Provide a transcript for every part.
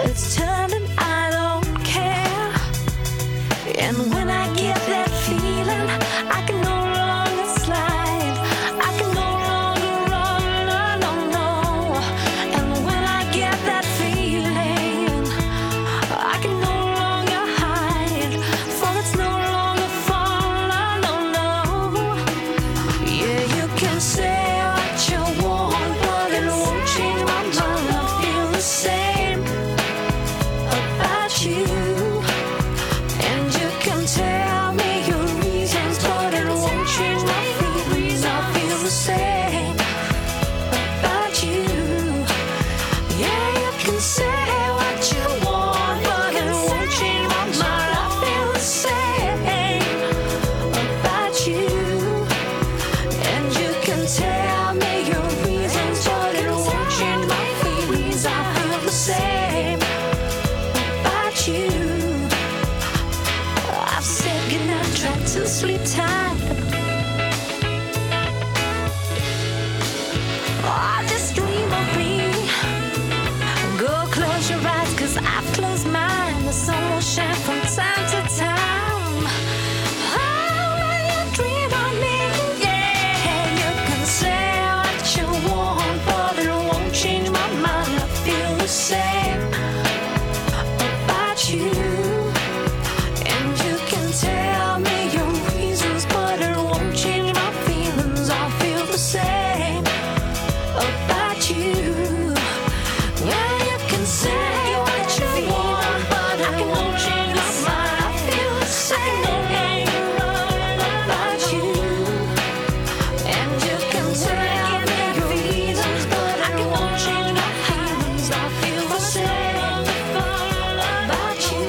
it's turning, I don't care. And when I get that feeling, I can no longer slide, I can no longer run, no, no, no. And when I get that feeling, I can no longer hide, for it's no longer fun, no, no, no. Yeah, you can say what you want, but it won't change my mind. I feel the same about you. And you can tell me your reasons, but it won't change my feelings. I feel the same about you. Yeah, you can say what you want, but it won't change my mind. I feel the same about you. And you can tell me your reasons, but it won't change my feelings. I feel the same about you. I've said goodnight, tried to sleep tight. Oh, just dream of me. Go close your eyes, 'cause I've closed mine. The sun will shine from time to time. Oh, when you dream of me, yeah, you can say what you want, but it won't change my mind. I feel the same about you. And you can tell me your reasons, but it won't change my feelings. I feel the same about you. Yeah, you can say what you want, but it won't change my mind. I feel the same about you. And you can tell me your reasons, but it won't change my feelings. I feel the same about you.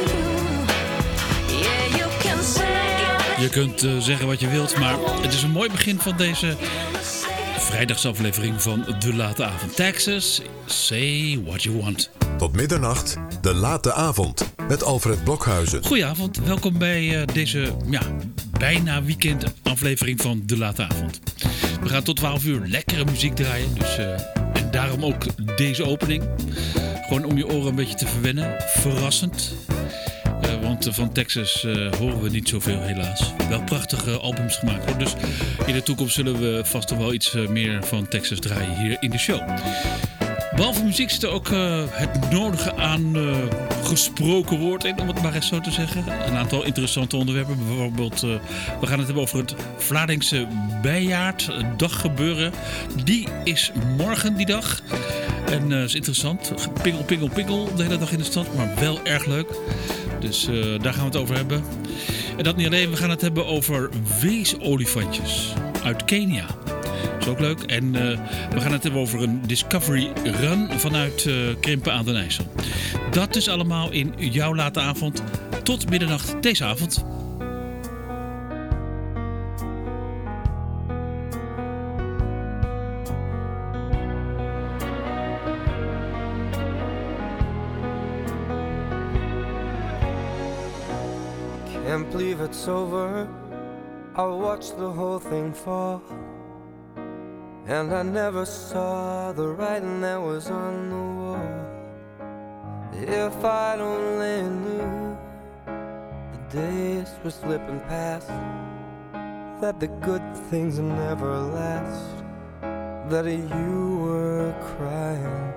Yeah, you can say. Je kunt zeggen wat je wilt, maar het is een mooi begin van deze vrijdagsaflevering van De Late Avond. Texas, say what you want. Tot middernacht, De Late Avond, met Alfred Blokhuizen. Goedenavond, welkom bij deze bijna weekend aflevering van De Late Avond. We gaan tot 12 uur lekkere muziek draaien, dus, en daarom ook deze opening. Gewoon om je oren een beetje te verwennen, verrassend. Want van Texas horen we niet zoveel helaas. Wel prachtige albums gemaakt hoor. Dus in de toekomst zullen we vast nog wel iets meer van Texas draaien hier in de show. Behalve muziek zit er ook het nodige aan gesproken woord in, om het maar eens zo te zeggen. Een aantal interessante onderwerpen. Bijvoorbeeld, we gaan het hebben over het Vlaardingse Bijaardaggebeuren. Die is morgen die dag. En dat is interessant. Pingel, pingel, pingel de hele dag in de stad. Maar wel erg leuk. Dus daar gaan we het over hebben. En dat niet alleen, we gaan het hebben over weesolifantjes uit Kenia. Dat is ook leuk. En we gaan het hebben over een Discovery Run vanuit Krimpen aan den IJssel. Dat is allemaal in jouw late avond tot middernacht deze avond. Can't believe it's over. I watched the whole thing fall, and I never saw the writing that was on the wall. If I'd only knew the days were slipping past, that the good things never last, that you were crying.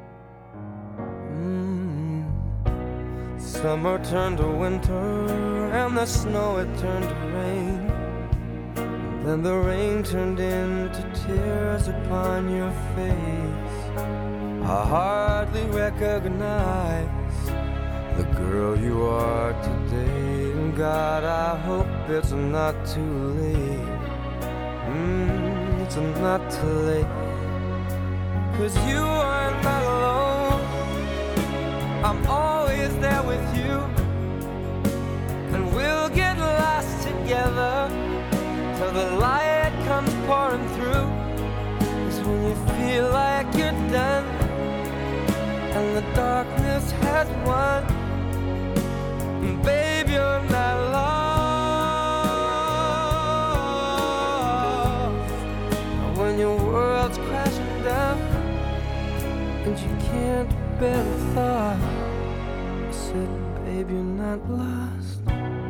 Summer turned to winter, and the snow it turned to rain. Then the rain turned into tears upon your face. I hardly recognize the girl you are today. And God, I hope it's not too late. It's not too late. 'Cause you are not alone. I'm always there with you, and we'll get lost together till the light comes pouring through. 'Cause when you feel like you're done and the darkness has won, babe, you're not lost. When your world's crashing down and you can't bear the thought said, babe, you're not lost.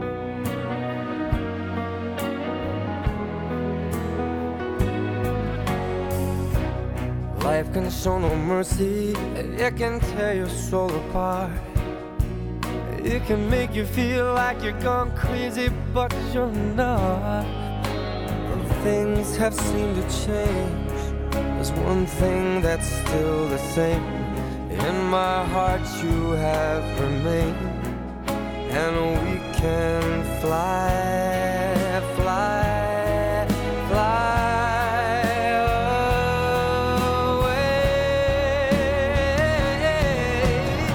Life can show no mercy, it can tear your soul apart. It can make you feel like you're gone crazy, but you're not. Things have seemed to change. There's one thing that's still the same. In my heart you have remained. And we can fly, fly, fly away.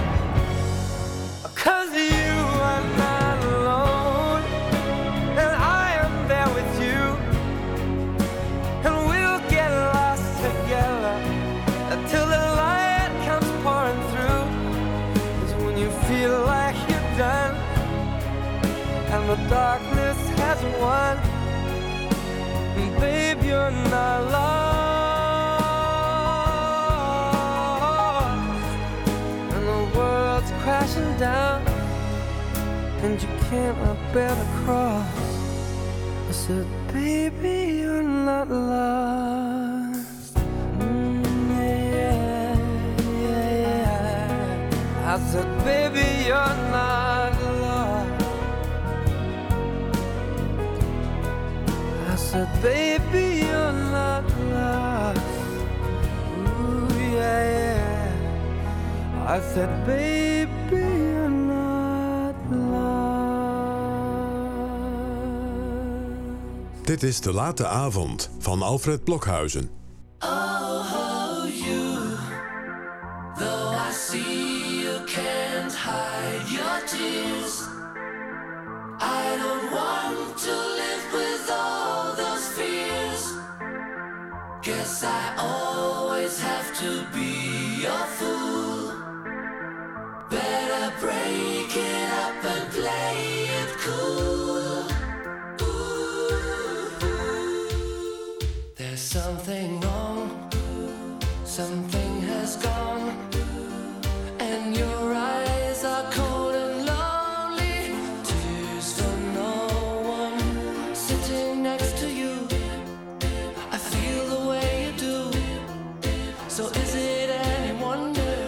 'Cause you are not alone, and I am there with you. And we'll get lost together until the light comes pouring through. 'Cause when you feel like you're done and the darkness has won, babe, you're not lost. And the world's crashing down and you cannot bear the cross. I said, baby, you're not lost. Yeah, yeah, yeah. I said, baby, you're not lost. I said, baby, you're not lost. Ooh, yeah, yeah. I said, baby, you're not lost. Dit is De Late Avond van Alfred Blokhuizen. Oh, you, though I see you can't hide your tears. I don't want to live with all those fears. Guess I always have to be your fool. Better break it up and play it cool. There's something wrong, something has gone, and your eyes are cold and lonely. Tears for no one sitting next to you. I feel the way you do. So is it any wonder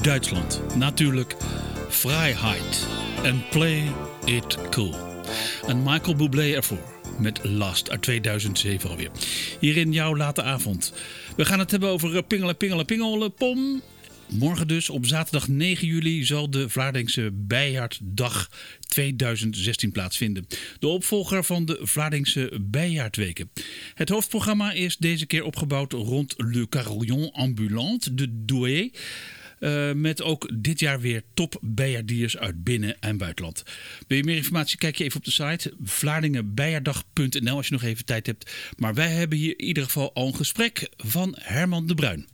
Duitsland. Natuurlijk Freiheit en Play It Cool. En Michael Bublé ervoor met Last uit 2007 alweer. Hier in jouw late avond. We gaan het hebben over pingelen, pingelen, pingelen, pom. Morgen dus, op zaterdag 9 juli, zal de Vlaardingse Bijaarddag 2016 plaatsvinden. De opvolger van de Vlaardingse Bijaardweken. Het hoofdprogramma is deze keer opgebouwd rond Le Carillon Ambulant de Douai. Met ook dit jaar weer top bijaardiers uit binnen- en buitenland. Wil je meer informatie? Kijk je even op de site vlaardingenbijaardag.nl als je nog even tijd hebt. Maar wij hebben hier in ieder geval al een gesprek van Herman de Bruin.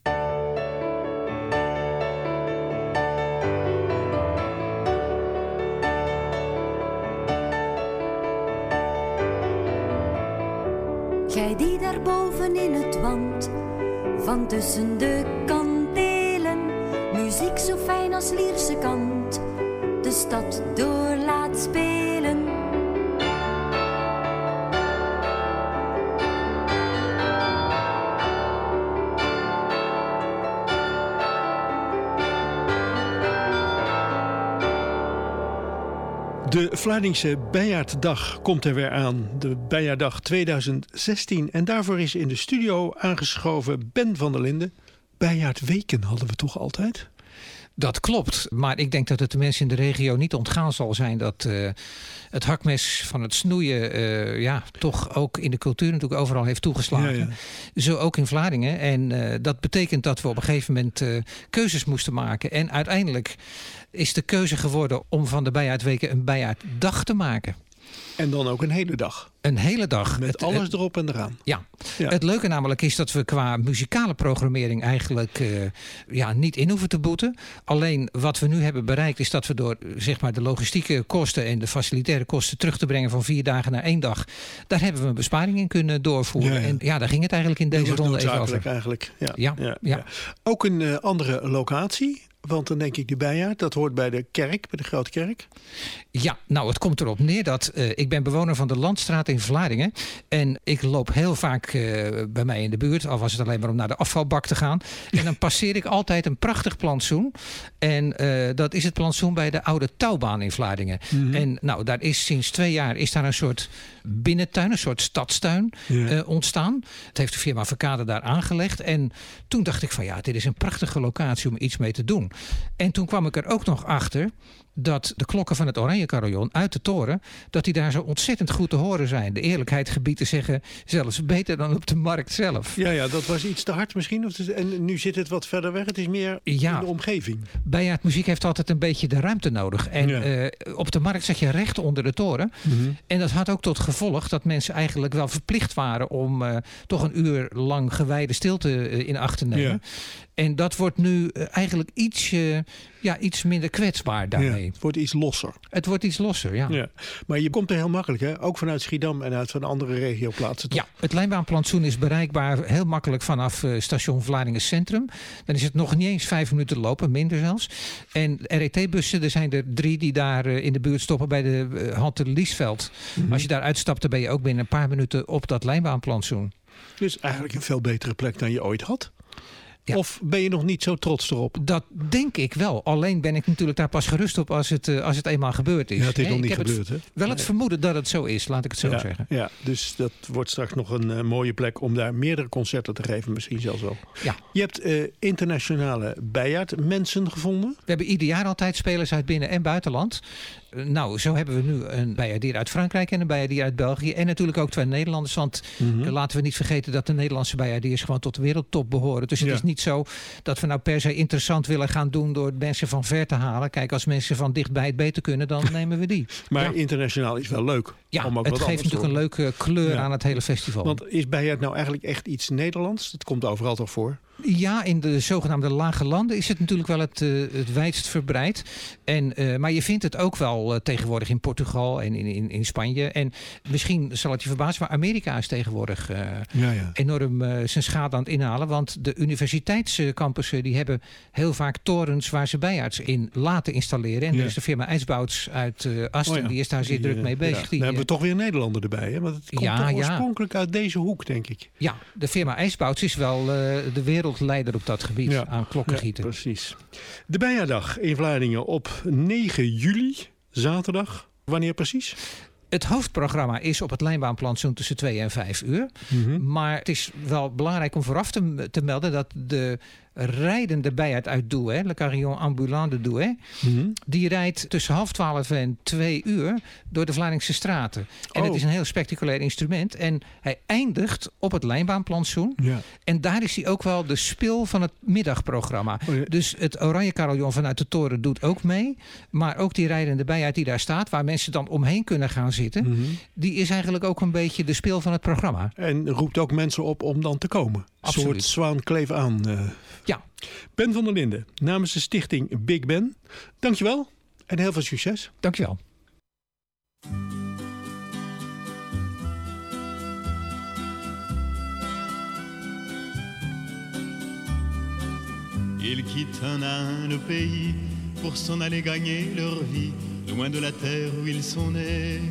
Jij die daar boven in het wand, van tussen de kantelen, muziek zo fijn als Lierse kant, de stad door laat spelen. De Vlaardingse Bijaarddag komt er weer aan. De Bijaarddag 2016. En daarvoor is in de studio aangeschoven Ben van der Linden. Bijaardweken hadden we toch altijd? Dat klopt, maar ik denk dat het de mensen in de regio niet ontgaan zal zijn dat het hakmes van het snoeien toch ook in de cultuur natuurlijk overal heeft toegeslagen. Ja. Zo ook in Vlaardingen. En dat betekent dat we op een gegeven moment keuzes moesten maken. En uiteindelijk is de keuze geworden om van de Bijaardweken een Bijaarddag te maken. En dan ook een hele dag. Een hele dag. Met alles erop en eraan. Ja. Het leuke namelijk is dat we qua muzikale programmering eigenlijk niet in hoeven te boeten. Alleen wat we nu hebben bereikt is dat we door zeg maar, de logistieke kosten en de facilitaire kosten terug te brengen van 4 dagen naar 1 dag. Daar hebben we een besparing in kunnen doorvoeren. Ja. En daar ging het eigenlijk in deze ronde even over. Eigenlijk. Ja. Ook een andere locatie. Want dan denk ik de Bijaard, dat hoort bij de kerk, bij de Grote Kerk. Ja, nou het komt erop neer dat ik ben bewoner van de Landstraat in Vlaardingen. En ik loop heel vaak bij mij in de buurt, al was het alleen maar om naar de afvalbak te gaan. En dan passeer ik altijd een prachtig plantsoen. En dat is het plantsoen bij de oude touwbaan in Vlaardingen. Mm-hmm. En nou, daar is sinds 2 jaar is daar een soort binnentuin, een soort stadstuin ontstaan. Het heeft de firma Verkade daar aangelegd. En toen dacht ik van dit is een prachtige locatie om iets mee te doen. En toen kwam ik er ook nog achter dat de klokken van het Oranje Carillon uit de toren, dat die daar zo ontzettend goed te horen zijn. De eerlijkheid gebiedt te zeggen, zelfs beter dan op de markt zelf. Ja, dat was iets te hard misschien. En nu zit het wat verder weg. Het is meer in de omgeving. Bijaardmuziek heeft altijd een beetje de ruimte nodig. En op de markt zat je recht onder de toren. Mm-hmm. En dat had ook tot gevolg dat mensen eigenlijk wel verplicht waren om toch 1 uur lang gewijde stilte in acht te nemen. Ja. En dat wordt nu eigenlijk iets minder kwetsbaar daarmee. Het wordt iets losser. Het wordt iets losser, ja. Maar je komt er heel makkelijk, hè? Ook vanuit Schiedam en uit van andere regioplaatsen. Toch? Ja, het lijnbaanplantsoen is bereikbaar heel makkelijk vanaf station Vlaardingen Centrum. Dan is het nog niet eens 5 minuten lopen, minder zelfs. En RET-bussen, er zijn er 3 die daar in de buurt stoppen bij de halte Liesveld. Mm-hmm. Als je daar uitstapt, dan ben je ook binnen een paar minuten op dat lijnbaanplantsoen. Dus eigenlijk een veel betere plek dan je ooit had. Ja. Of ben je nog niet zo trots erop? Dat denk ik wel. Alleen ben ik natuurlijk daar pas gerust op als het eenmaal gebeurd is. Ja, het is nog niet gebeurd, hè? Wel het vermoeden dat het zo is, laat ik het zo zeggen. Ja, dus dat wordt straks nog een mooie plek om daar meerdere concerten te geven, misschien zelfs wel. Ja. Je hebt internationale bijaardmensen gevonden. We hebben ieder jaar altijd spelers uit binnen- en buitenland. Nou, zo hebben we nu een bijaardier uit Frankrijk en een bijaardier uit België. En natuurlijk ook 2 Nederlanders. Want laten we niet vergeten dat de Nederlandse bijaardiers gewoon tot de wereldtop behoren. Dus het is niet zo dat we nou per se interessant willen gaan doen door mensen van ver te halen. Kijk, als mensen van dichtbij het beter kunnen, dan nemen we die. Maar internationaal is wel leuk. Ja, het geeft natuurlijk een leuke kleur aan het hele festival. Want is bijaard nou eigenlijk echt iets Nederlands? Dat komt overal toch voor? Ja, in de zogenaamde lage landen is het natuurlijk wel het wijdst verbreid. Maar je vindt het ook wel tegenwoordig in Portugal en in Spanje. En misschien zal het je verbazen, maar Amerika is tegenwoordig enorm zijn schade aan het inhalen. Want de universiteitscampussen die hebben heel vaak torens waar ze bijaards in laten installeren. En er is de firma IJsbouts uit Asten, die is daar zeer druk mee bezig. Dan hebben we toch weer een Nederlander erbij. Hè? Want het komt toch oorspronkelijk uit deze hoek, denk ik. Ja, de firma IJsbouts is wel de wereld wereldleider op dat gebied aan klokkengieten. Ja, precies. De Bijaardag in Vlaardingen op 9 juli, zaterdag. Wanneer precies? Het hoofdprogramma is op het lijnbaanplantsoen tussen 2 en 5 uur. Mm-hmm. Maar het is wel belangrijk om vooraf te melden dat de rijdende bijaard uit Douai, Le Carillon Ambulant de Douai, die rijdt tussen 11:30 en 2 uur door de Vlaardingse straten. En het is een heel spectaculair instrument. En hij eindigt op het lijnbaanplantsoen. Ja. En daar is hij ook wel de spil van het middagprogramma. Dus het Oranje Carillon vanuit de toren doet ook mee. Maar ook die rijdende bijaard die daar staat, waar mensen dan omheen kunnen gaan zitten, die is eigenlijk ook een beetje de spil van het programma. En roept ook mensen op om dan te komen. Absoluut. Een soort zwaan kleef aan. Ja. Ben van der Linden, namens de stichting Big Ben. Dankjewel en heel veel succes. Dankjewel. Ils quittent un à un le pays pour s'en aller gagner leur vie, loin de la terre où ils sont nés.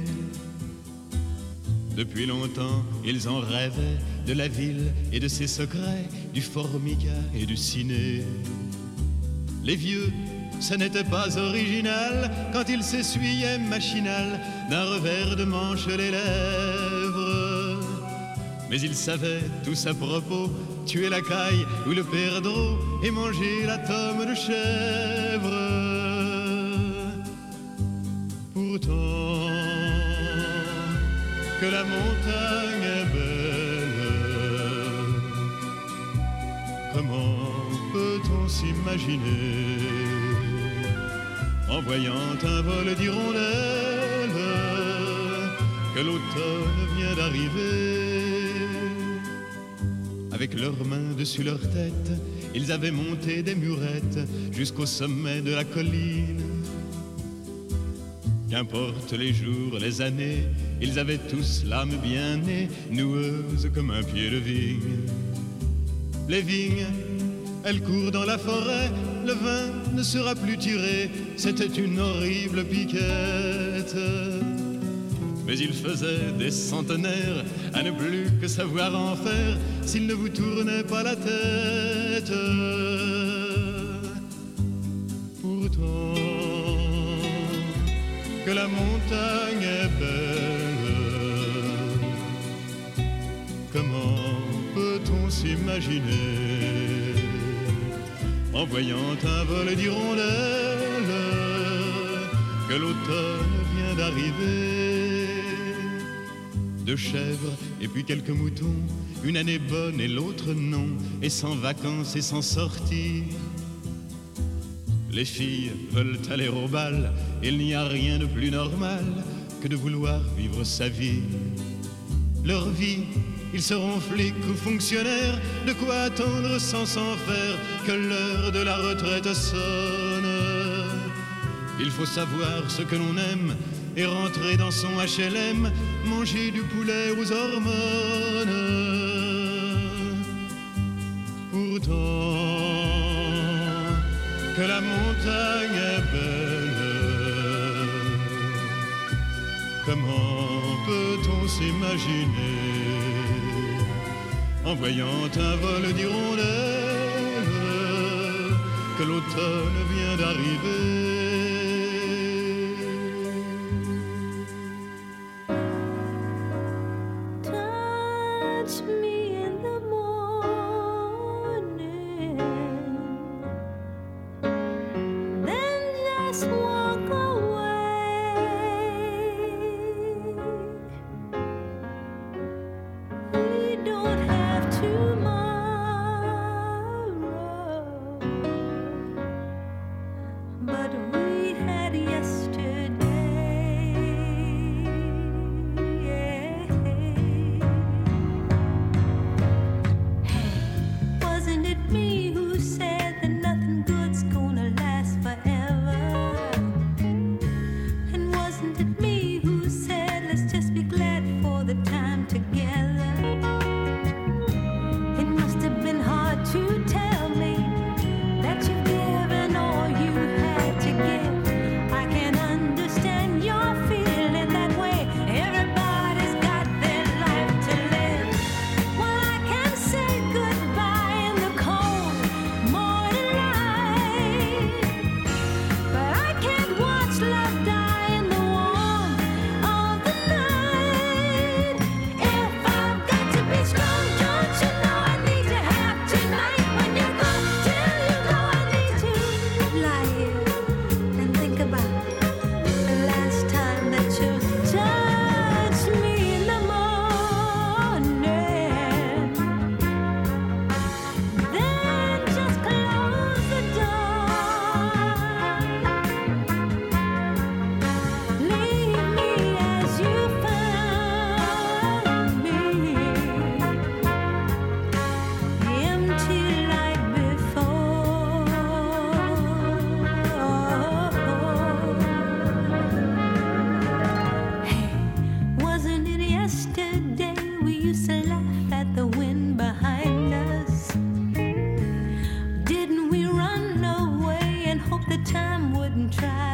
Depuis longtemps, ils en rêvaient de la ville et de ses secrets, du formica et du ciné. Les vieux, ça n'était pas original quand ils s'essuyaient machinal d'un revers de manche les lèvres. Mais ils savaient tous à propos tuer la caille ou le perdreau et manger la tome de chèvre. Pourtant, que la montagne est belle, comment peut-on s'imaginer en voyant un vol d'hirondelles que l'automne vient d'arriver? Avec leurs mains dessus leur tête, ils avaient monté des murettes jusqu'au sommet de la colline. Qu'importe les jours, les années, ils avaient tous l'âme bien née, noueuse comme un pied de vigne. Les vignes, elles courent dans la forêt, le vin ne sera plus tiré, c'était une horrible piquette. Mais il faisait des centenaires à ne plus que savoir en faire s'il ne vous tournait pas la tête. Pourtant, que la montagne est belle, comment peut-on s'imaginer en voyant un vol d'hirondelles que l'automne vient d'arriver? De chèvres et puis quelques moutons, une année bonne et l'autre non, et sans vacances et sans sortie. Les filles veulent aller au bal, il n'y a rien de plus normal que de vouloir vivre sa vie. Leur vie, ils seront flics ou fonctionnaires, de quoi attendre sans s'en faire que l'heure de la retraite sonne. Il faut savoir ce que l'on aime et rentrer dans son HLM, manger du poulet aux hormones. Pourtant, que la montagne est belle, comment peut-on s'imaginer en voyant un vol d'hirondelles que l'automne vient d'arriver? Wasn't it me who said that nothing good's gonna last forever?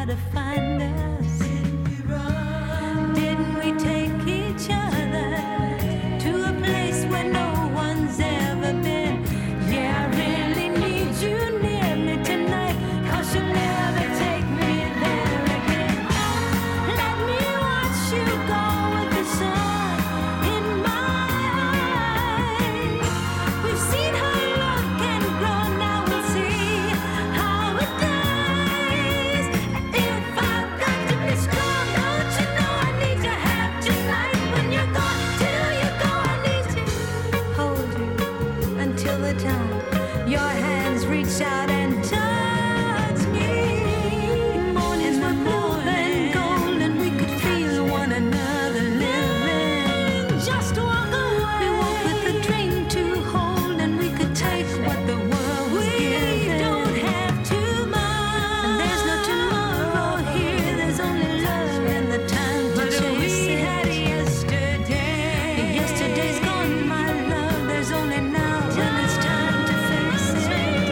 to find us? Didn't we take each other to a place where no one's ever been? Yeah, I really need you near me tonight, 'cause you'll never take me there again. Let me watch you go with the sun in my eyes. We've seen her look and grow, now we'll see how it dies. If I've got to be strong, don't you know I need to have tonight? When you're gone, till you go, I need to hold you until the time your hands reach out and touch me. Mornings were blue and gold, and we could feel one another living. Just walk away. We walk with a dream to hold, and we could take what the world was giving. We don't have tomorrow, and there's no tomorrow here. There's only love and the time to change. We had yesterday. Yesterday's gone, my love. There's only now, and it's time to face it.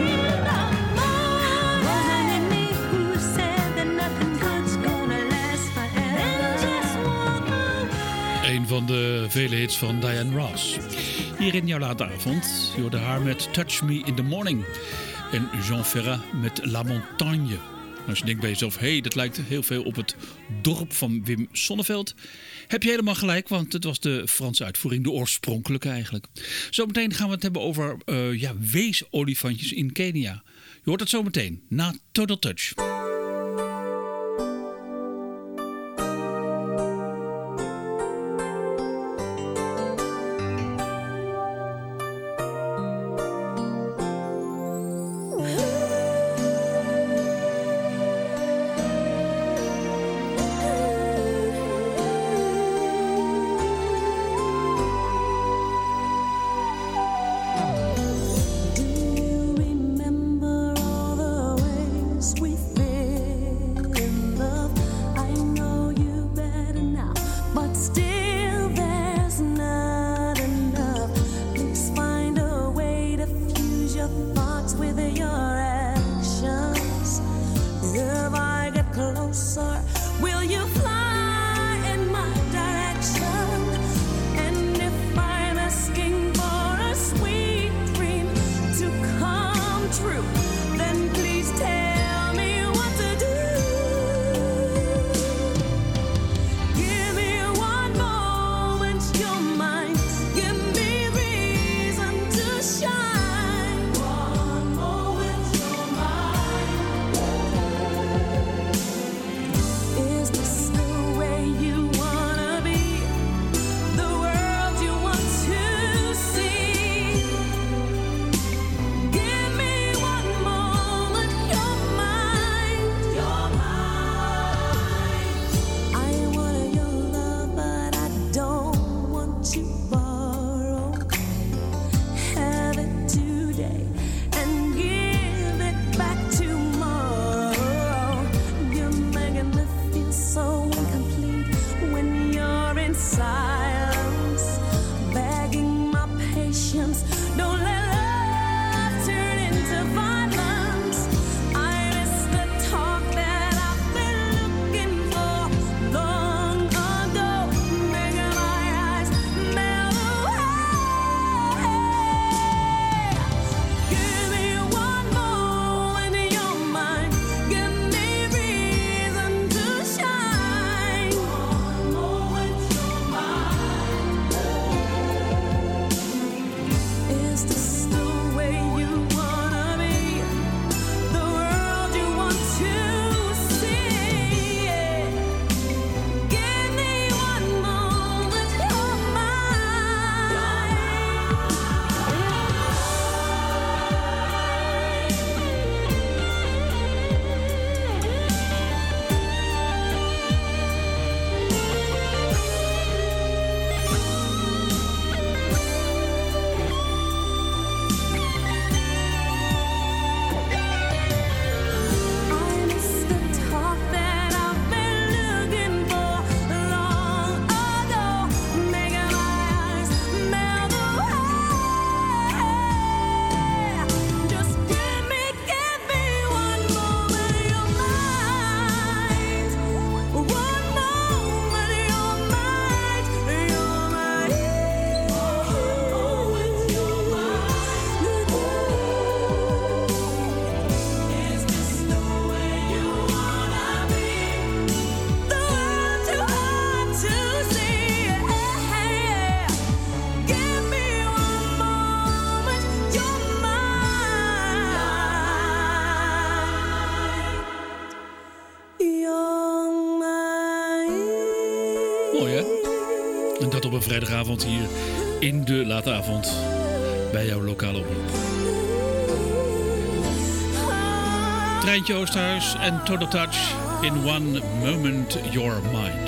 Wasn't it me who said that nothing good's gonna last forever? Just walk away. Een van de vele hits van Diana Ross. Hier in jouw late avond. Je hoorde haar met Touch Me in the Morning. En Jean Ferrat met La Montagne. Als je denkt bij jezelf, dat lijkt heel veel op het dorp van Wim Sonneveld. Heb je helemaal gelijk, want het was de Franse uitvoering, de oorspronkelijke eigenlijk. Zometeen gaan we het hebben over weesolifantjes in Kenia. Je hoort het zometeen, na Total Touch. Remember all the ways we fell in love. I know you better now, but still there's not enough. Please find a way to fuse your thoughts with your actions. If I get closer, will you fly in my direction? And if I'm asking for a sweet dream to come true, then please tell me what to do. Give me one moment, you're mine. Give me reason to shine. One moment, you're mine. Mooi hè? En dat op een vrijdagavond hier in de late avond bij jouw lokale omroep. Treintje Oosterhuis en Total Touch in One Moment Your Mind.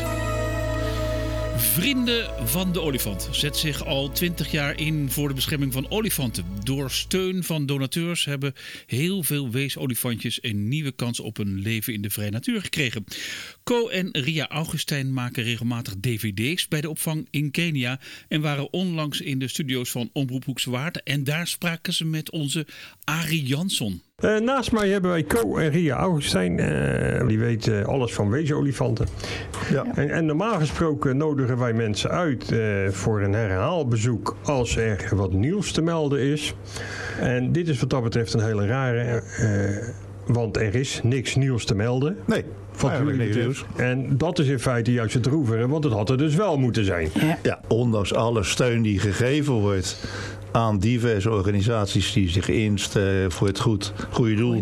Vrienden van de olifant zet zich al 20 jaar in voor de bescherming van olifanten. Door steun van donateurs hebben heel veel weesolifantjes een nieuwe kans op een leven in de vrije natuur gekregen. Co en Ria Augustijn maken regelmatig dvd's bij de opvang in Kenia en waren onlangs in de studio's van Omroep Hoekse Waard. En daar spraken ze met onze Arie Jansson. Naast mij hebben wij Co en Ria Augustijn. Die weten alles van weesolifanten. Ja. En normaal gesproken nodigen wij mensen uit voor een herhaalbezoek als er wat nieuws te melden is. En dit is wat dat betreft een hele rare, want er is niks nieuws te melden. Nee. Nieuws. En dat is in feite juist het droevige, want het had er dus wel moeten zijn. Ja, ondanks alle steun die gegeven wordt aan diverse organisaties die zich instellen voor het goede doel.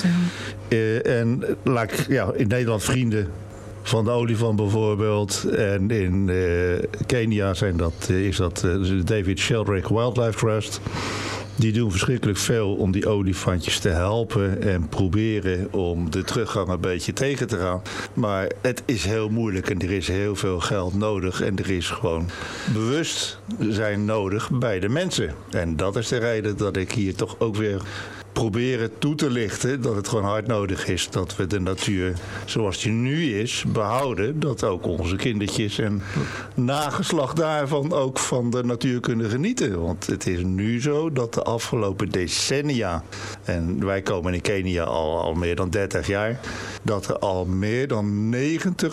En in Nederland vrienden van de olifant bijvoorbeeld. En in Kenia is dat de David Sheldrick Wildlife Trust. Die doen verschrikkelijk veel om die olifantjes te helpen en proberen om de teruggang een beetje tegen te gaan. Maar het is heel moeilijk en er is heel veel geld nodig en er is gewoon bewustzijn nodig bij de mensen. En dat is de reden dat ik hier toch ook weer proberen toe te lichten dat het gewoon hard nodig is dat we de natuur zoals die nu is behouden. Dat ook onze kindertjes en nageslacht daarvan ook van de natuur kunnen genieten. Want het is nu zo dat de afgelopen decennia, en wij komen in Kenia al meer dan 30 jaar, dat er al meer dan 90%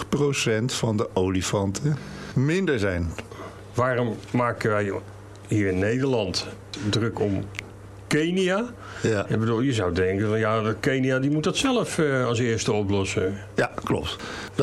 van de olifanten minder zijn. Waarom maken wij hier in Nederland druk om Kenia? Ja. Ik bedoel, je zou denken van Kenia die moet dat zelf als eerste oplossen. Ja, klopt.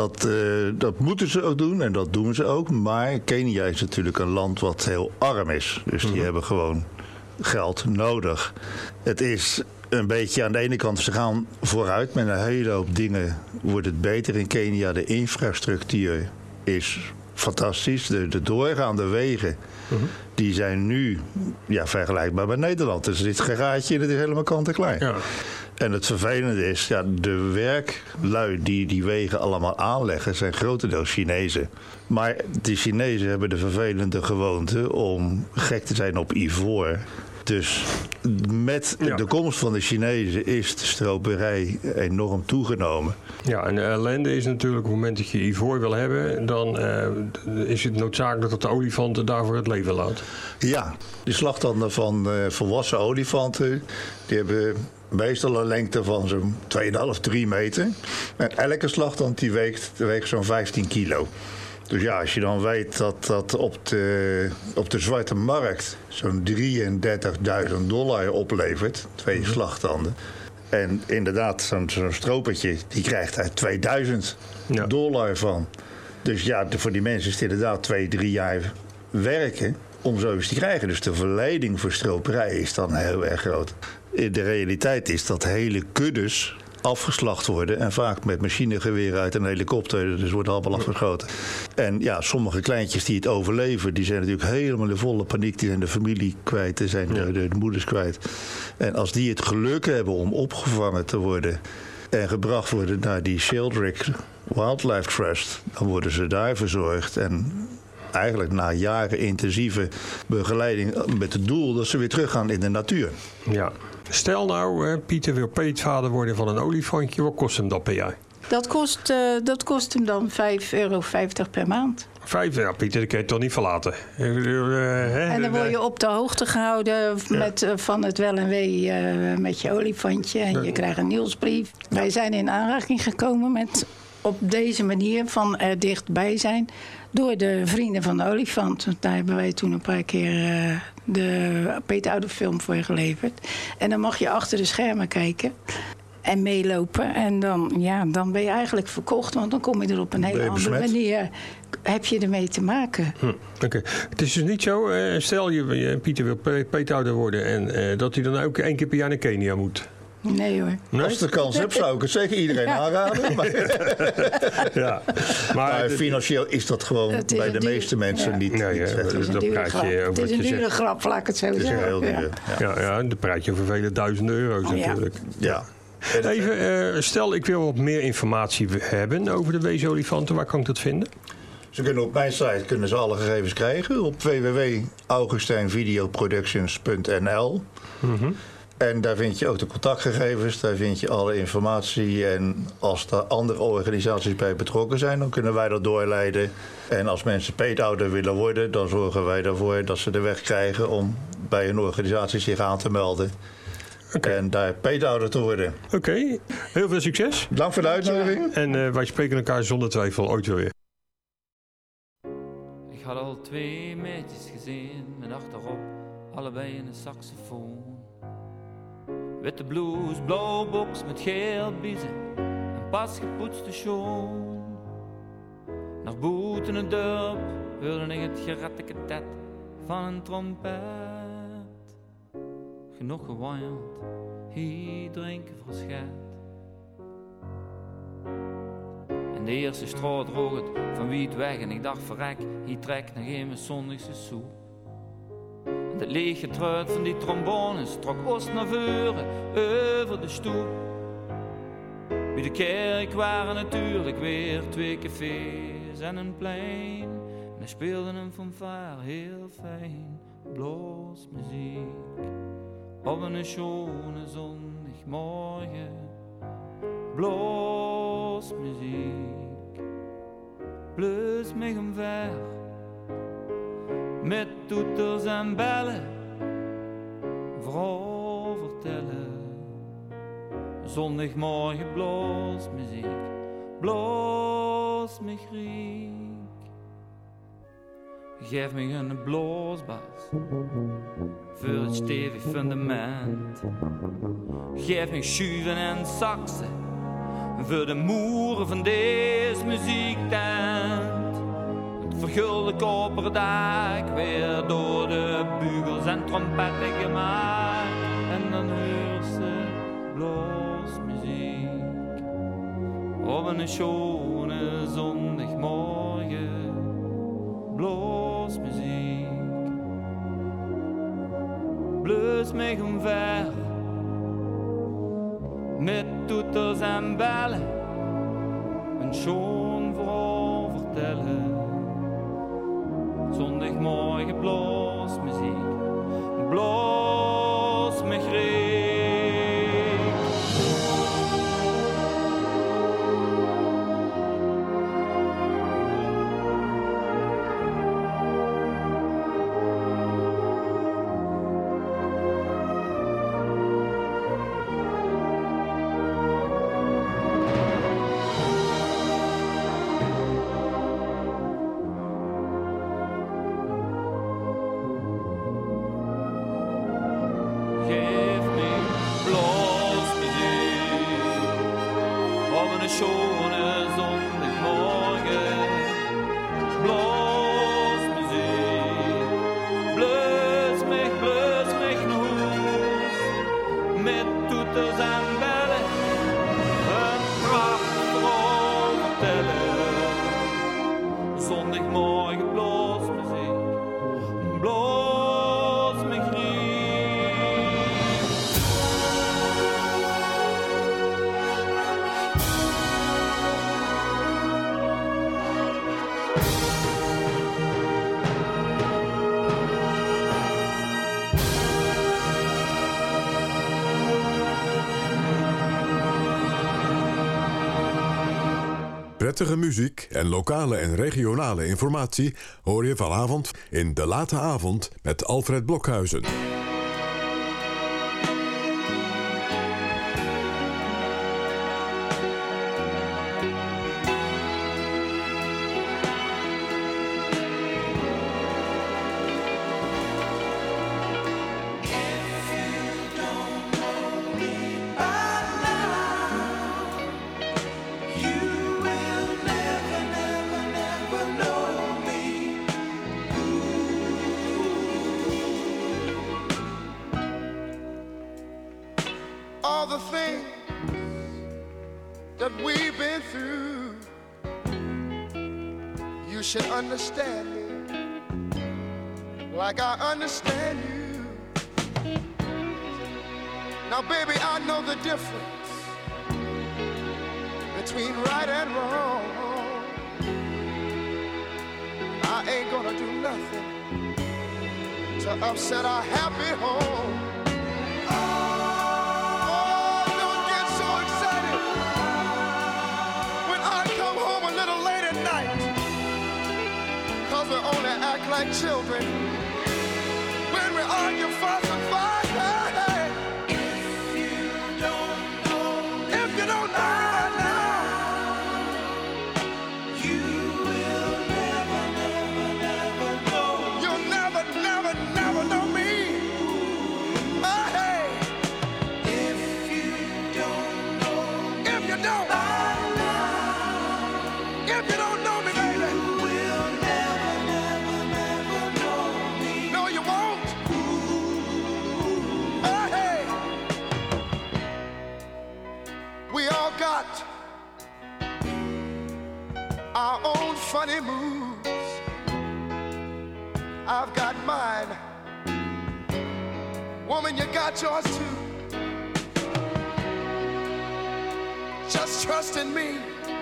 Dat moeten ze ook doen en dat doen ze ook. Maar Kenia is natuurlijk een land wat heel arm is. Dus die hebben gewoon geld nodig. Het is een beetje aan de ene kant, ze gaan vooruit met een hele hoop dingen. Wordt het beter in Kenia. De infrastructuur is fantastisch. De doorgaande wegen, die zijn nu vergelijkbaar met Nederland. Dus dit garaatje, dat is helemaal kant en klaar. Ja. En het vervelende is, de werklui die wegen allemaal aanleggen, zijn grotendeels Chinezen. Maar die Chinezen hebben de vervelende gewoonte om gek te zijn op ivoor. Dus met de komst van de Chinezen is de stroperij enorm toegenomen. Ja, en de ellende is natuurlijk op het moment dat je ivoor wil hebben, dan is het noodzakelijk dat de olifanten daarvoor het leven laat. Ja, de slagtanden van volwassen olifanten, die hebben meestal een lengte van zo'n 2,5-3 meter. En elke slagtand die weegt zo'n 15 kilo. Dus als je dan weet dat op de zwarte markt zo'n $33.000 oplevert, 2 slagtanden. En inderdaad, zo'n stropertje, die krijgt daar $2.000 van. Dus voor die mensen is het inderdaad 2-3 jaar werken om zoiets te krijgen. Dus de verleiding voor stroperij is dan heel erg groot. De realiteit is dat hele kuddes afgeslacht worden en vaak met machinegeweren uit een helikopter, dus wordt allemaal afgeschoten. En sommige kleintjes die het overleven, die zijn natuurlijk helemaal in volle paniek, die zijn de familie kwijt, die zijn de moeders kwijt. En als die het geluk hebben om opgevangen te worden en gebracht worden naar die Sheldrick Wildlife Trust, dan worden ze daar verzorgd en eigenlijk na jaren intensieve begeleiding met het doel dat ze weer teruggaan in de natuur. Ja. Stel nou, Pieter wil peetvader worden van een olifantje. Wat kost hem dat per jaar? Dat kost hem dan €5,50 per maand. €5, Pieter, dat kun je toch niet verlaten. En dan word je op de hoogte gehouden van het wel en wee met je olifantje. En je krijgt een nieuwsbrief. Wij zijn in aanraking gekomen met op deze manier van er dichtbij zijn door de Vrienden van de Olifant. Daar hebben wij toen een paar keer de Peter Oude film voor geleverd. En dan mag je achter de schermen kijken en meelopen. En dan ben je eigenlijk verkocht, want dan kom je er op een hele andere manier. Heb je ermee te maken. Oké. Het is dus niet zo, stel je Pieter wil peethouder worden en dat hij dan ook 1 keer per jaar naar Kenia moet. Nee hoor. Nee? Als ik de kans heb, zou ik het zeker iedereen aanraden. Maar financieel is dat gewoon bij de meeste mensen niet. Het is een dure grap, laat ik het zo zeggen. Het is heel duur. Ja, dan praat je over vele duizenden euro's natuurlijk. Ja. Even, stel ik wil wat meer informatie hebben over de weesolifanten. Waar kan ik dat vinden? Ze kunnen op mijn site alle gegevens krijgen op www.augustijnvideoproductions.nl. En daar vind je ook de contactgegevens, daar vind je alle informatie. En als er andere organisaties bij betrokken zijn, dan kunnen wij dat doorleiden. En als mensen peetouder willen worden, dan zorgen wij ervoor dat ze de weg krijgen om bij een organisatie zich aan te melden. En daar peetouder te worden. Oké, heel veel succes. Dank voor de uitnodiging. En wij spreken elkaar zonder twijfel ooit weer. Ik had al 2 meisjes gezien, met achterop allebei een saxofoon. Witte blouse, blauw box met geel biezen en pas gepoetste schoen. Naar buiten het dorp hoorde ik het geratteketet van een trompet. Genoeg gewaaierd, hier drinken verschet. En de eerste straat droog het van wiet weg en ik dacht verrek, hier trekt nog een mijn zondagse soep. En het lege truit van die trombones trok oost naar voren over de stoep. Bij de kerk waren natuurlijk weer 2 cafés en een plein. En hij speelde een fanfare heel fijn, bluesmuziek. Op een schone zondagmorgen, bluesmuziek. Bleus mij omver, met toeters en bellen, vooral vertellen. Zondagmorgen bluesmuziek, bloos me griek. Geef me een bloosbas voor het stevig fundament. Geef me schuiven en saxen voor de moeren van deze muziektent. Het vergulde koperdak weer door de bugels en trompetten gemaakt. En dan hoor ze bloosmuziek op een schone zondagmorgen. Bloosmuziek, bleus mij omver, met toeters en bellen, een schoon verhaal vertellen. Zondagmorgen bloosmuziek, bloos me greep. Prettige muziek en lokale en regionale informatie hoor je vanavond in De Late Avond met Alfred Blokhuizen. you, you should understand me like I understand you. Now, baby, I know the difference between right and wrong. I ain't gonna do nothing to upset our happy home. Oh, don't get so excited when I come home a little late at night, 'cause we only act like children when we argue, fuss, and fight. Our own funny moves. I've got mine. Woman, you got yours too. Just trust in me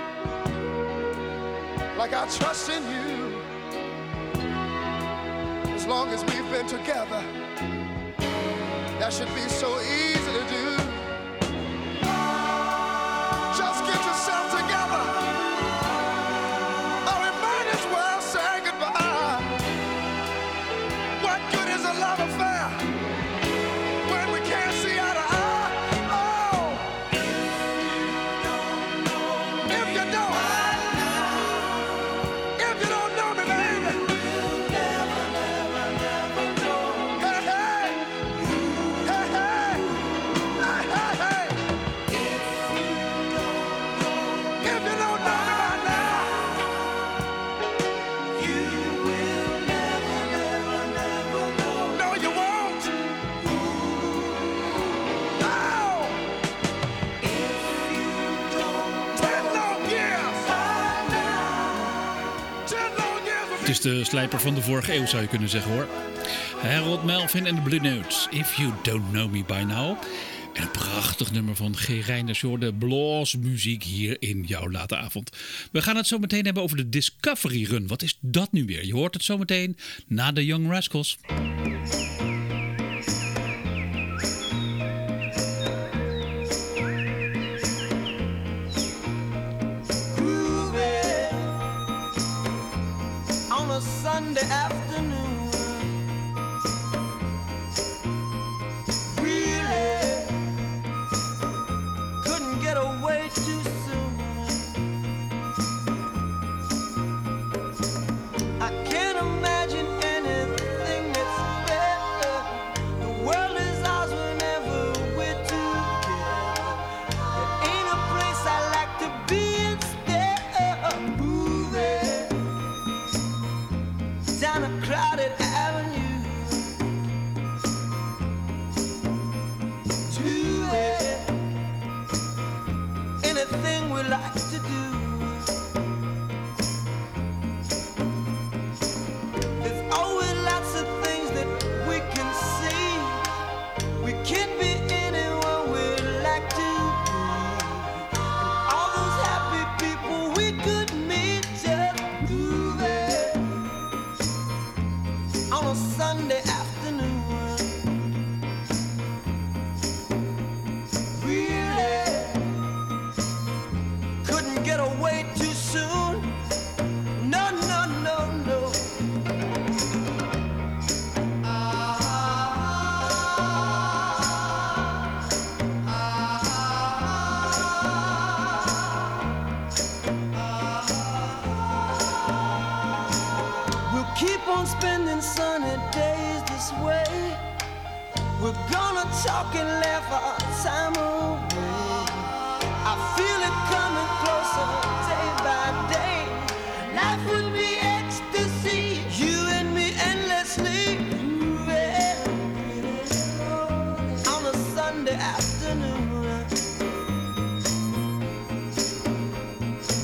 like I trust in you. As long as we've been together, that should be so easy to do. Just get yourself together. Love affair when we can't see eye to eye. Oh, if you don't know me, baby, you'll never know. Hey, hey, hey, hey, hey, hey, hey. If you don't know me by now, you will never know. No, you won't. No. If you don't 10 long years. 10 long years. Het is de slijper van de vorige eeuw, zou je kunnen zeggen, hoor. Harold Melvin en de Blue Notes. If You Don't Know Me By Now. En een prachtig nummer van G. Reinders, de bluesmuziek hier in jouw late avond. We gaan het zo meteen hebben over de Discovery Run. Wat is dat nu weer? Je hoort het zo meteen na de Young Rascals. On a Sunday afternoon, really couldn't get away too soon. I can't imagine anything that's better. The world is ours whenever we're together. There ain't a place I like to be instead of moving down a crowded avenue to it. Anything we like to do. There's always lots of things that we can see. We can be anyone we'd like to be. And all those happy people we could meet just moving on a Sunday afternoon. Really couldn't get away too soon. No, no, no, no. We'll keep on spending sunny days this way. We're gonna talk and laugh our time away. I feel it coming closer day by day. Life would be ecstasy, you and me endlessly moving on a Sunday afternoon.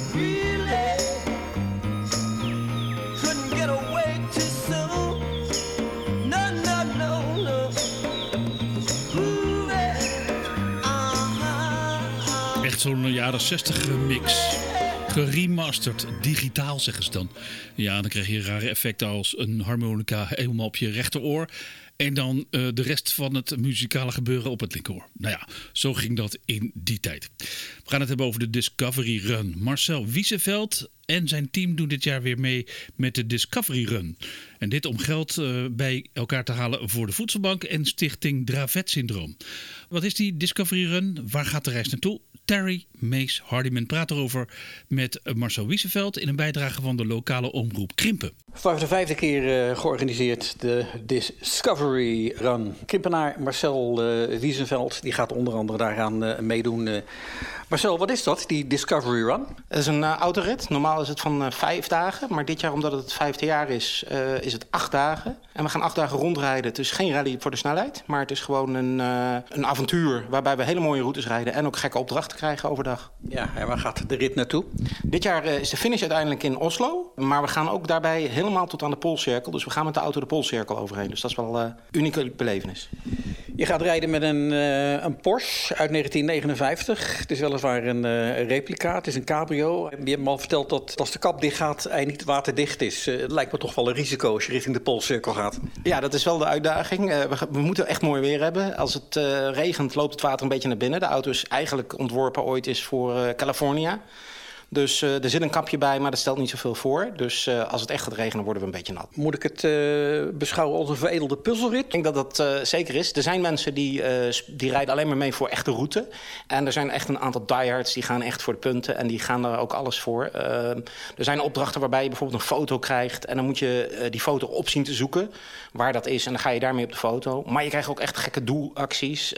jaren 60 mix. Geremasterd, digitaal zeggen ze dan. Ja, dan krijg je rare effecten als een harmonica helemaal op je rechteroor. En dan de rest van het muzikale gebeuren op het linkeroor. Nou ja, zo ging dat in die tijd. We gaan het hebben over de Discovery Run. Marcel Wieseveld en zijn team doen dit jaar weer mee met de Discovery Run. En dit om geld bij elkaar te halen voor de Voedselbank en Stichting Dravet Syndroom. Wat is die Discovery Run? Waar gaat de reis naartoe? Terry Mees Hardiman praat erover met Marcel Wieseveld in een bijdrage van de lokale omroep Krimpen. Voor de 5e keer georganiseerd de Discovery Run. Krimpenaar Marcel Wieseveld die gaat onder andere daaraan meedoen. Marcel, wat is dat, die Discovery Run? Het is een autorit. Normaal is het van 5 dagen. Maar dit jaar, omdat het het 5e jaar is het 8 dagen. En we gaan 8 dagen rondrijden. Het is geen rally voor de snelheid. Maar het is gewoon een avontuur waarbij we hele mooie routes rijden. En ook gekke opdrachten krijgen overdag. Ja, en waar gaat de rit naartoe? Dit jaar is de finish uiteindelijk in Oslo. Maar we gaan ook daarbij helemaal tot aan de Poolcirkel. Dus we gaan met de auto de Poolcirkel overheen. Dus dat is wel een unieke belevenis. Je gaat rijden met een Porsche uit 1959. Het is weliswaar een replica, het is een cabrio. Je hebt me al verteld dat als de kap dicht gaat, hij niet waterdicht is. Het lijkt me toch wel een risico als je richting de Poolcirkel gaat. Ja, dat is wel de uitdaging. We moeten echt mooi weer hebben. Als het regent, loopt het water een beetje naar binnen. De auto is eigenlijk ontworpen ooit is voor California. Dus er zit een kapje bij, maar dat stelt niet zoveel voor. Dus als het echt gaat regenen, worden we een beetje nat. Moet ik het beschouwen als een veredelde puzzelrit? Ik denk dat dat zeker is. Er zijn mensen die rijden alleen maar mee voor echte route. En er zijn echt een aantal diehards die gaan echt voor de punten. En die gaan daar ook alles voor. Er zijn opdrachten waarbij je bijvoorbeeld een foto krijgt. En dan moet je die foto op zien te zoeken waar dat is. En dan ga je daarmee op de foto. Maar je krijgt ook echt gekke doelacties.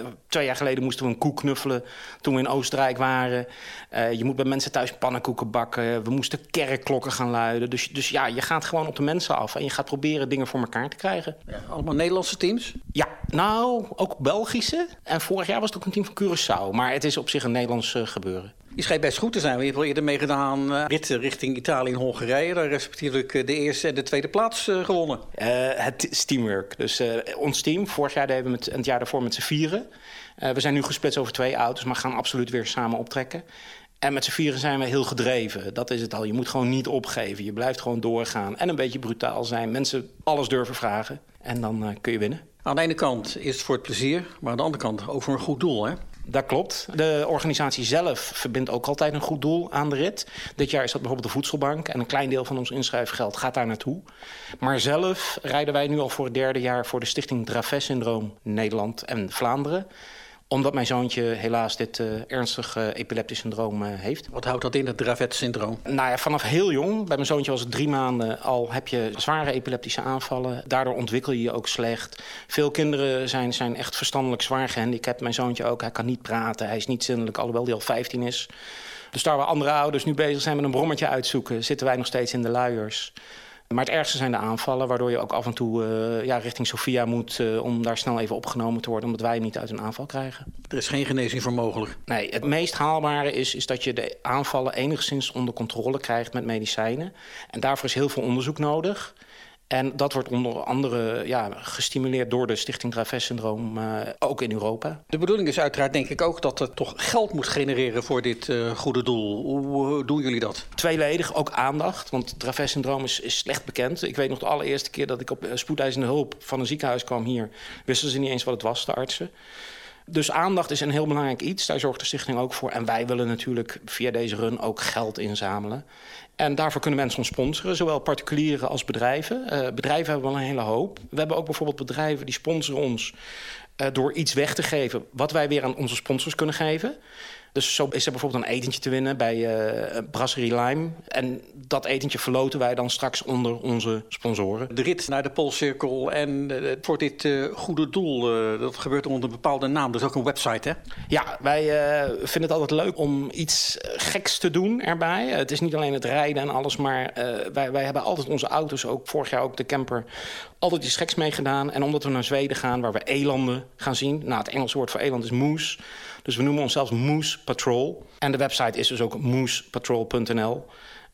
2 jaar geleden moesten we een koe knuffelen toen we in Oostenrijk waren. Je moet bij mensen thuis pannenkoeken bakken. We moesten kerkklokken gaan luiden. Dus ja, je gaat gewoon op de mensen af. En je gaat proberen dingen voor elkaar te krijgen. Ja, allemaal Nederlandse teams? Ja, nou, ook Belgische. En vorig jaar was het ook een team van Curaçao. Maar het is op zich een Nederlands gebeuren. Je schijnt best goed te zijn. Je hebt al eerder meegedaan ritten richting Italië en Hongarije. Daar respectievelijk de eerste en de tweede plaats gewonnen. Het is teamwork. Dus ons team, vorig jaar deden we het jaar daarvoor met z'n 4. We zijn nu gesplitst over 2 auto's, maar gaan absoluut weer samen optrekken. En met z'n 4 zijn we heel gedreven. Dat is het al. Je moet gewoon niet opgeven. Je blijft gewoon doorgaan. En een beetje brutaal zijn. Mensen alles durven vragen. En dan kun je winnen. Aan de ene kant is het voor het plezier. Maar aan de andere kant ook voor een goed doel, hè? Dat klopt. De organisatie zelf verbindt ook altijd een goed doel aan de rit. Dit jaar is dat bijvoorbeeld de Voedselbank. En een klein deel van ons inschrijfgeld gaat daar naartoe. Maar zelf rijden wij nu al voor het 3e jaar voor de Stichting Dravet Syndroom Nederland en Vlaanderen. Omdat mijn zoontje helaas dit ernstige epileptisch syndroom heeft. Wat houdt dat in, het Dravet-syndroom? Nou ja, vanaf heel jong, bij mijn zoontje was het 3 maanden al, heb je zware epileptische aanvallen. Daardoor ontwikkel je je ook slecht. Veel kinderen zijn echt verstandelijk zwaar gehandicapt. Mijn zoontje ook, hij kan niet praten, hij is niet zindelijk, alhoewel hij al 15 is. Dus daar waar andere ouders nu bezig zijn met een brommetje uitzoeken, zitten wij nog steeds in de luiers. Maar het ergste zijn de aanvallen, waardoor je ook af en toe richting Sofia moet om daar snel even opgenomen te worden, omdat wij niet uit een aanval krijgen. Er is geen genezing voor mogelijk? Nee, het meest haalbare is dat je de aanvallen enigszins onder controle krijgt met medicijnen. En daarvoor is heel veel onderzoek nodig. En dat wordt onder andere gestimuleerd door de Stichting Dravet Syndroom, ook in Europa. De bedoeling is uiteraard, denk ik ook, dat het toch geld moet genereren voor dit goede doel. Hoe doen jullie dat? Tweeledig, ook aandacht, want Dravet Syndroom is slecht bekend. Ik weet nog de allereerste keer dat ik op spoedeisende hulp van een ziekenhuis kwam hier, wisten ze niet eens wat het was, de artsen. Dus aandacht is een heel belangrijk iets, daar zorgt de stichting ook voor. En wij willen natuurlijk via deze run ook geld inzamelen. En daarvoor kunnen mensen ons sponsoren, zowel particulieren als bedrijven. Bedrijven hebben wel een hele hoop. We hebben ook bijvoorbeeld bedrijven die sponsoren ons door iets weg te geven wat wij weer aan onze sponsors kunnen geven. Dus zo is er bijvoorbeeld een etentje te winnen bij Brasserie Lime. En dat etentje verloten wij dan straks onder onze sponsoren. De rit naar de Poolcirkel en voor dit goede doel, dat gebeurt onder een bepaalde naam. Dat is ook een website, hè? Ja, wij vinden het altijd leuk om iets geks te doen erbij. Het is niet alleen het rijden en alles, maar wij hebben altijd onze auto's, ook vorig jaar ook de camper, altijd iets geks meegedaan. En omdat we naar Zweden gaan, waar we elanden gaan zien. Nou, het Engelse woord voor eland is moose. Dus we noemen onszelf Moose Patrol. En de website is dus ook moosepatrol.nl.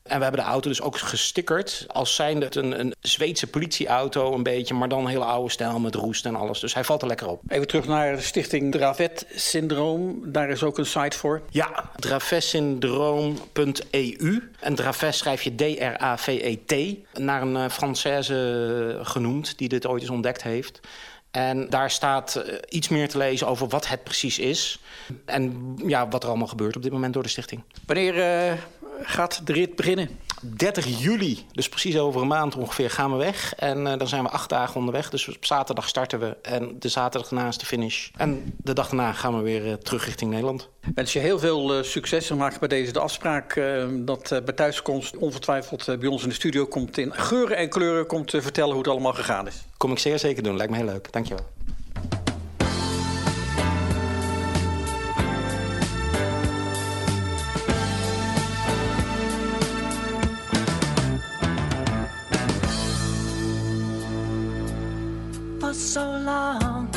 En we hebben de auto dus ook gestickerd als zijnde een Zweedse politieauto een beetje, maar dan een hele oude stijl met roest en alles. Dus hij valt er lekker op. Even terug naar de stichting Dravet-syndroom. Daar is ook een site voor. Ja, dravetsyndroom.eu. En Dravet schrijf je D-R-A-V-E-T. Naar een Française genoemd die dit ooit eens ontdekt heeft. En daar staat iets meer te lezen over wat het precies is. En ja, wat er allemaal gebeurt op dit moment door de stichting. Wanneer gaat de rit beginnen? 30 juli, dus precies over een maand ongeveer, gaan we weg. En dan zijn we 8 dagen onderweg. Dus op zaterdag starten we en de zaterdag daarna is de finish. En de dag daarna gaan we weer terug richting Nederland. Ik wens je heel veel succes en maak bij deze de afspraak dat bij thuiskomst ongetwijfeld bij ons in de studio komt in geuren en kleuren komt vertellen hoe het allemaal gegaan is. Kom ik zeer zeker doen, lijkt me heel leuk. Dankjewel. For so long,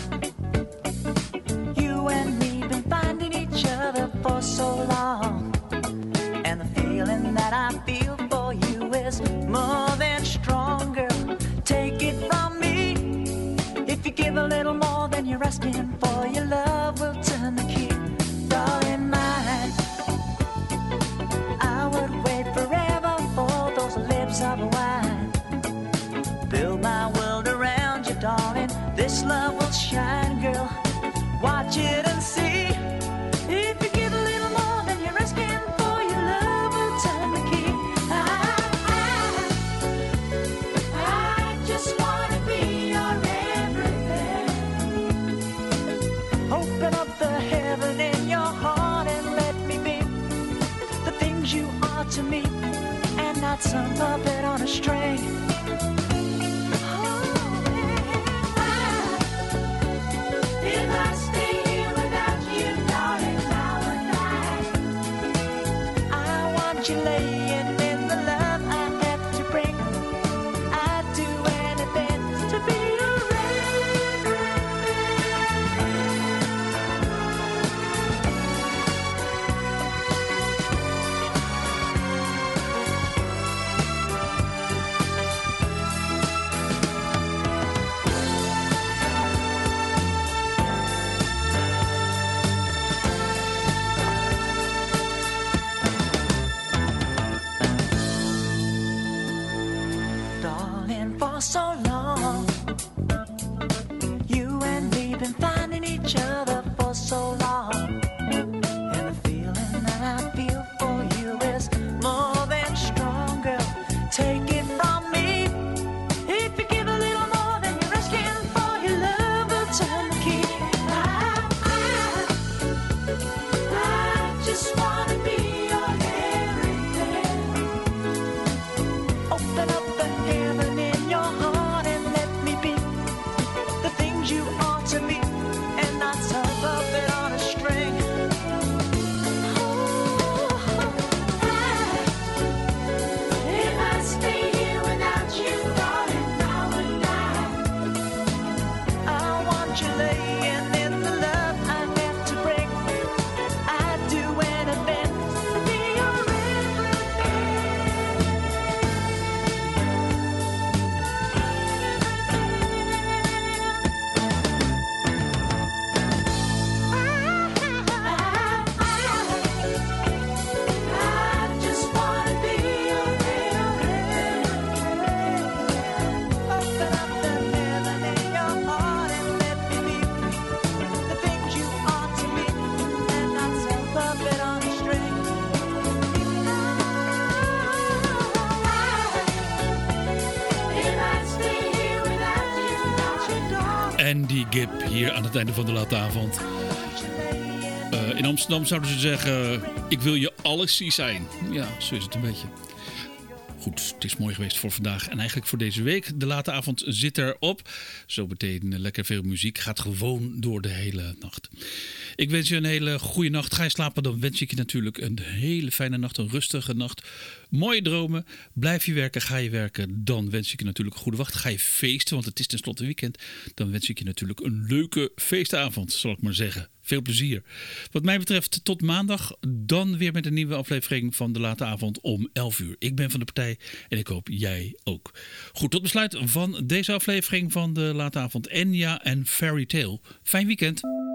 you and me been finding each other for so long, and the feeling that I feel for you is more than stronger. Take it from me, if you give a little more than you're asking for, your love will turn the key. Darling mine, I would wait forever for those lips of wine. Build my world around you, darling. This love will shine, girl. Watch it and see. If you give a little more than you're asking for, your love will turn the key. I just wanna be your everything. Open up the heaven in your heart and let me be the things you are to me, and not some puppet on a string. You laying in the love I have to bring. I'd do anything to be your for so long. You and me been finding each other for so long, and the feeling that I feel for you is more than stronger. Take it from me, if you give a little more than you're asking for, your love will turn the key. I just wanna be your everything. Open up the heaven in your heart and let me be the things you are to me, and not some puppet on a string. If I stay here without you, darling, I would die. I want you laying in the love I have to bring. I'd do anything to be your I just wanna be your everything. Open up the heaven in your heart and let me be the things you are to me, and not some puppet on a string. If I stay here without you, darling. Andy Gibb hier aan het einde van de late avond. In Amsterdam zouden ze zeggen, ik wil je alles zijn. Ja, zo is het een beetje. Goed, het is mooi geweest voor vandaag en eigenlijk voor deze week. De late avond zit erop. Zo meteen lekker veel muziek. Gaat gewoon door de hele nacht. Ik wens je een hele goede nacht. Ga je slapen, dan wens ik je natuurlijk een hele fijne nacht. Een rustige nacht. Mooie dromen. Blijf je werken, ga je werken. Dan wens ik je natuurlijk een goede wacht. Ga je feesten, want het is tenslotte weekend. Dan wens ik je natuurlijk een leuke feestavond, zal ik maar zeggen. Veel plezier. Wat mij betreft tot maandag. Dan weer met een nieuwe aflevering van De Late Avond om 11 uur. Ik ben van de partij en ik hoop jij ook. Goed, tot besluit van deze aflevering van De Late Avond. Enya en Fairy Tale. Fijn weekend.